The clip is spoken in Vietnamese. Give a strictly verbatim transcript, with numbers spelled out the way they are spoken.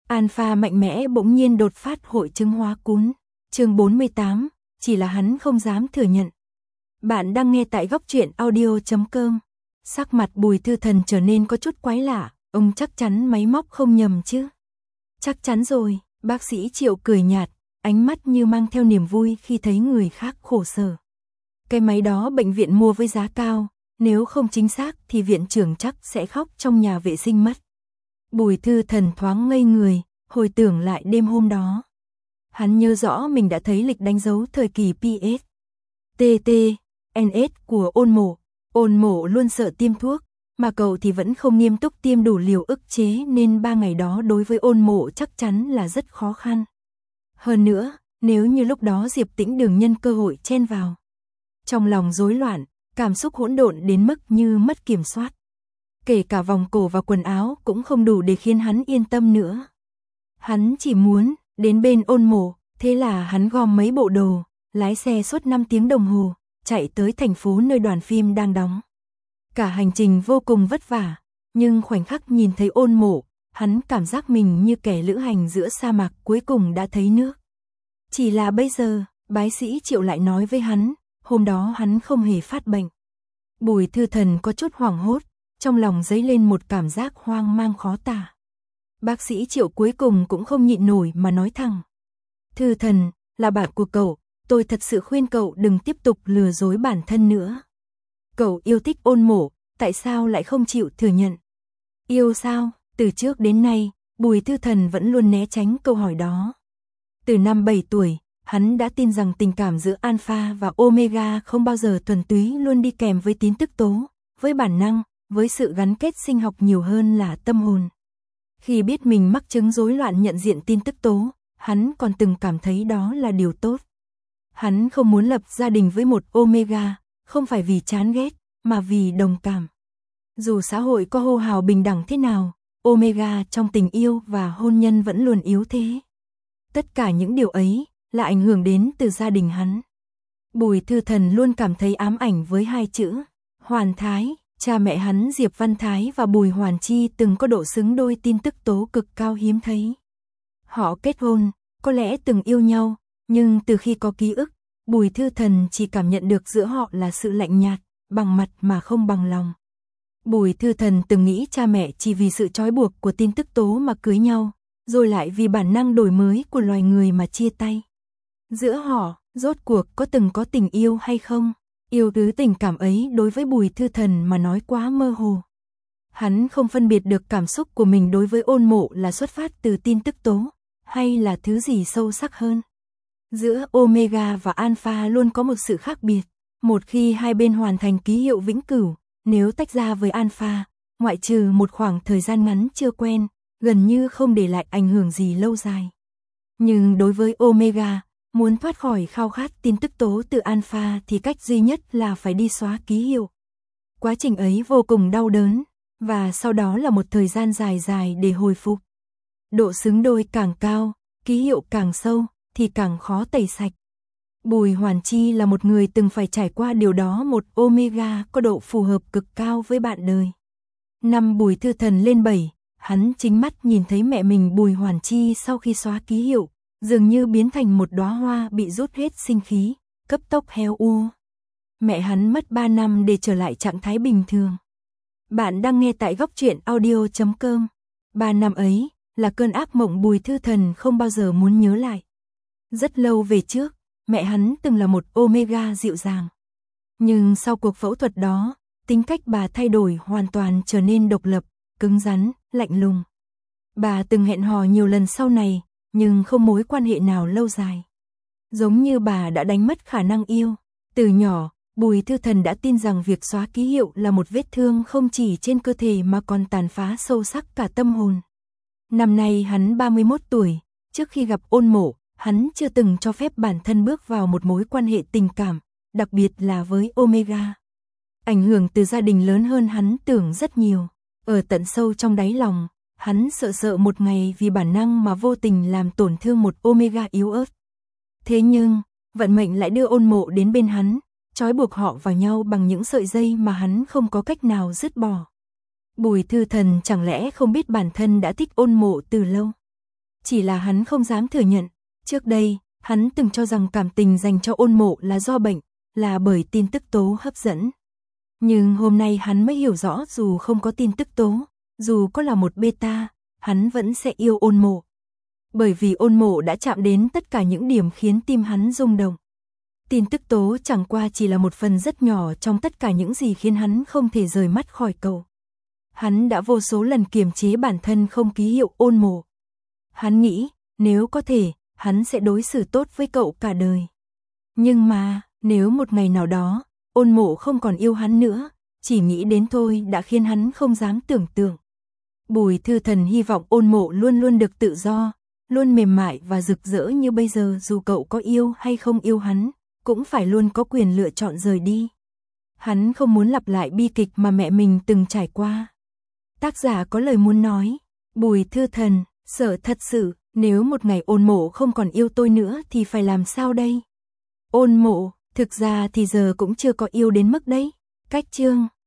Alpha mạnh mẽ bỗng nhiên đột phát hội chứng hóa cún. Chương bốn mươi tám, chỉ là hắn không dám thừa nhận. Bạn đang nghe tại góc truyện audio chấm com. Sắc mặt Bùi Thư Thần trở nên có chút quái lạ, ông chắc chắn máy móc không nhầm chứ? Chắc chắn rồi, bác sĩ Triệu cười nhạt, ánh mắt như mang theo niềm vui khi thấy người khác khổ sở. Cái máy đó bệnh viện mua với giá cao, nếu không chính xác thì viện trưởng chắc sẽ khóc trong nhà vệ sinh mất. Bùi Thư Thần thoáng ngây người, hồi tưởng lại đêm hôm đó. Hắn nhớ rõ mình đã thấy lịch đánh dấu thời kỳ pê ét, tê tê, en ét của Ôn Mộ. Ôn Mộ luôn sợ tiêm thuốc, mà cậu thì vẫn không nghiêm túc tiêm đủ liều ức chế nên ba ngày đó đối với Ôn Mộ chắc chắn là rất khó khăn. Hơn nữa, nếu như lúc đó Diệp Tĩnh Đường nhân cơ hội chen vào. Trong lòng rối loạn, cảm xúc hỗn độn đến mức như mất kiểm soát. Kể cả vòng cổ và quần áo cũng không đủ để khiến hắn yên tâm nữa. Hắn chỉ muốn đến bên Ôn Mộ, thế là hắn gom mấy bộ đồ, lái xe suốt năm tiếng đồng hồ, chạy tới thành phố nơi đoàn phim đang đóng. Cả hành trình vô cùng vất vả, nhưng khoảnh khắc nhìn thấy Ôn Mộ, hắn cảm giác mình như kẻ lữ hành giữa sa mạc cuối cùng đã thấy nước. Chỉ là bây giờ, bác sĩ Triệu lại nói với hắn, hôm đó hắn không hề phát bệnh. Bùi Thư Thần có chút hoảng hốt, trong lòng dấy lên một cảm giác hoang mang khó tả. Bác sĩ Triệu cuối cùng cũng không nhịn nổi mà nói thẳng. Thư Thần, là bạn của cậu, tôi thật sự khuyên cậu đừng tiếp tục lừa dối bản thân nữa. Cậu yêu thích Ôn Mộ, tại sao lại không chịu thừa nhận? Yêu sao? Từ trước đến nay, Bùi Thư Thần vẫn luôn né tránh câu hỏi đó. Từ năm bảy tuổi, hắn đã tin rằng tình cảm giữa Alpha và Omega không bao giờ thuần túy, luôn đi kèm với tín tức tố, với bản năng, với sự gắn kết sinh học nhiều hơn là tâm hồn. Khi biết mình mắc chứng rối loạn nhận diện tin tức tố, hắn còn từng cảm thấy đó là điều tốt. Hắn không muốn lập gia đình với một Omega, không phải vì chán ghét, mà vì đồng cảm. Dù xã hội có hô hào bình đẳng thế nào, Omega trong tình yêu và hôn nhân vẫn luôn yếu thế. Tất cả những điều ấy là ảnh hưởng đến từ gia đình hắn. Bùi Thư Thần luôn cảm thấy ám ảnh với hai chữ Hoàn Thái. Cha mẹ hắn Diệp Văn Thái và Bùi Hoàn Chi từng có độ xứng đôi tin tức tố cực cao hiếm thấy. Họ kết hôn, có lẽ từng yêu nhau, nhưng từ khi có ký ức, Bùi Thư Thần chỉ cảm nhận được giữa họ là sự lạnh nhạt, bằng mặt mà không bằng lòng. Bùi Thư Thần từng nghĩ cha mẹ chỉ vì sự trói buộc của tin tức tố mà cưới nhau, rồi lại vì bản năng đổi mới của loài người mà chia tay. Giữa họ, rốt cuộc có từng có tình yêu hay không? Yêu thứ tình cảm ấy đối với Bùi Thư Thần mà nói quá mơ hồ. Hắn không phân biệt được cảm xúc của mình đối với Ôn Mộ là xuất phát từ tin tức tố, hay là thứ gì sâu sắc hơn. Giữa Omega và Alpha luôn có một sự khác biệt. Một khi hai bên hoàn thành ký hiệu vĩnh cửu, nếu tách ra với Alpha, ngoại trừ một khoảng thời gian ngắn chưa quen, gần như không để lại ảnh hưởng gì lâu dài. Nhưng đối với Omega, muốn thoát khỏi khao khát tin tức tố từ Alpha thì cách duy nhất là phải đi xóa ký hiệu. Quá trình ấy vô cùng đau đớn, và sau đó là một thời gian dài dài để hồi phục. Độ xứng đôi càng cao, ký hiệu càng sâu, thì càng khó tẩy sạch. Bùi Hoàn Chi là một người từng phải trải qua điều đó. Một Omega có độ phù hợp cực cao với bạn đời. Năm Bùi Thư Thần lên bảy, hắn chính mắt nhìn thấy mẹ mình Bùi Hoàn Chi sau khi xóa ký hiệu, dường như biến thành một đóa hoa bị rút hết sinh khí, cấp tốc héo úa. Mẹ hắn mất ba năm để trở lại trạng thái bình thường. Bạn đang nghe tại góc truyện audio chấm com. Ba năm ấy là cơn ác mộng Bùi Thư Thần không bao giờ muốn nhớ lại. Rất lâu về trước, mẹ hắn từng là một Omega dịu dàng. Nhưng sau cuộc phẫu thuật đó, tính cách bà thay đổi hoàn toàn, trở nên độc lập, cứng rắn, lạnh lùng. Bà từng hẹn hò nhiều lần sau này, nhưng không mối quan hệ nào lâu dài. Giống như bà đã đánh mất khả năng yêu. Từ nhỏ, Bùi Thư Thần đã tin rằng việc xóa ký hiệu là một vết thương không chỉ trên cơ thể mà còn tàn phá sâu sắc cả tâm hồn. Năm nay hắn ba mươi mốt tuổi, trước khi gặp Ôn Mộ, hắn chưa từng cho phép bản thân bước vào một mối quan hệ tình cảm, đặc biệt là với Omega. Ảnh hưởng từ gia đình lớn hơn hắn tưởng rất nhiều. Ở tận sâu trong đáy lòng, hắn sợ sợ một ngày vì bản năng mà vô tình làm tổn thương một Omega yếu ớt. Thế nhưng, vận mệnh lại đưa Ôn Mộ đến bên hắn, trói buộc họ vào nhau bằng những sợi dây mà hắn không có cách nào dứt bỏ. Bùi Thư Thần chẳng lẽ không biết bản thân đã thích Ôn Mộ từ lâu. chỉ là hắn không dám thừa nhận. Trước đây, hắn từng cho rằng cảm tình dành cho Ôn Mộ là do bệnh, là bởi tin tức tố hấp dẫn. Nhưng hôm nay hắn mới hiểu rõ dù không có tin tức tố, dù có là một beta, hắn vẫn sẽ yêu Ôn Mộ. Bởi vì Ôn Mộ đã chạm đến tất cả những điểm khiến tim hắn rung động. Tin tức tố chẳng qua chỉ là một phần rất nhỏ trong tất cả những gì khiến hắn không thể rời mắt khỏi cậu. Hắn đã vô số lần kiềm chế bản thân không ký hiệu Ôn Mộ. Hắn nghĩ, nếu có thể, hắn sẽ đối xử tốt với cậu cả đời. Nhưng mà, nếu một ngày nào đó, Ôn Mộ không còn yêu hắn nữa, chỉ nghĩ đến thôi đã khiến hắn không dám tưởng tượng. Bùi Thư Thần hy vọng Ôn Mộ luôn luôn được tự do, luôn mềm mại và rực rỡ như bây giờ, dù cậu có yêu hay không yêu hắn, cũng phải luôn có quyền lựa chọn rời đi. Hắn không muốn lặp lại bi kịch mà mẹ mình từng trải qua. Tác giả có lời muốn nói, Bùi Thư Thần, sợ thật sự, nếu một ngày Ôn Mộ không còn yêu tôi nữa thì phải làm sao đây? Ôn Mộ, thực ra thì giờ cũng chưa có yêu đến mức đấy. Cách chương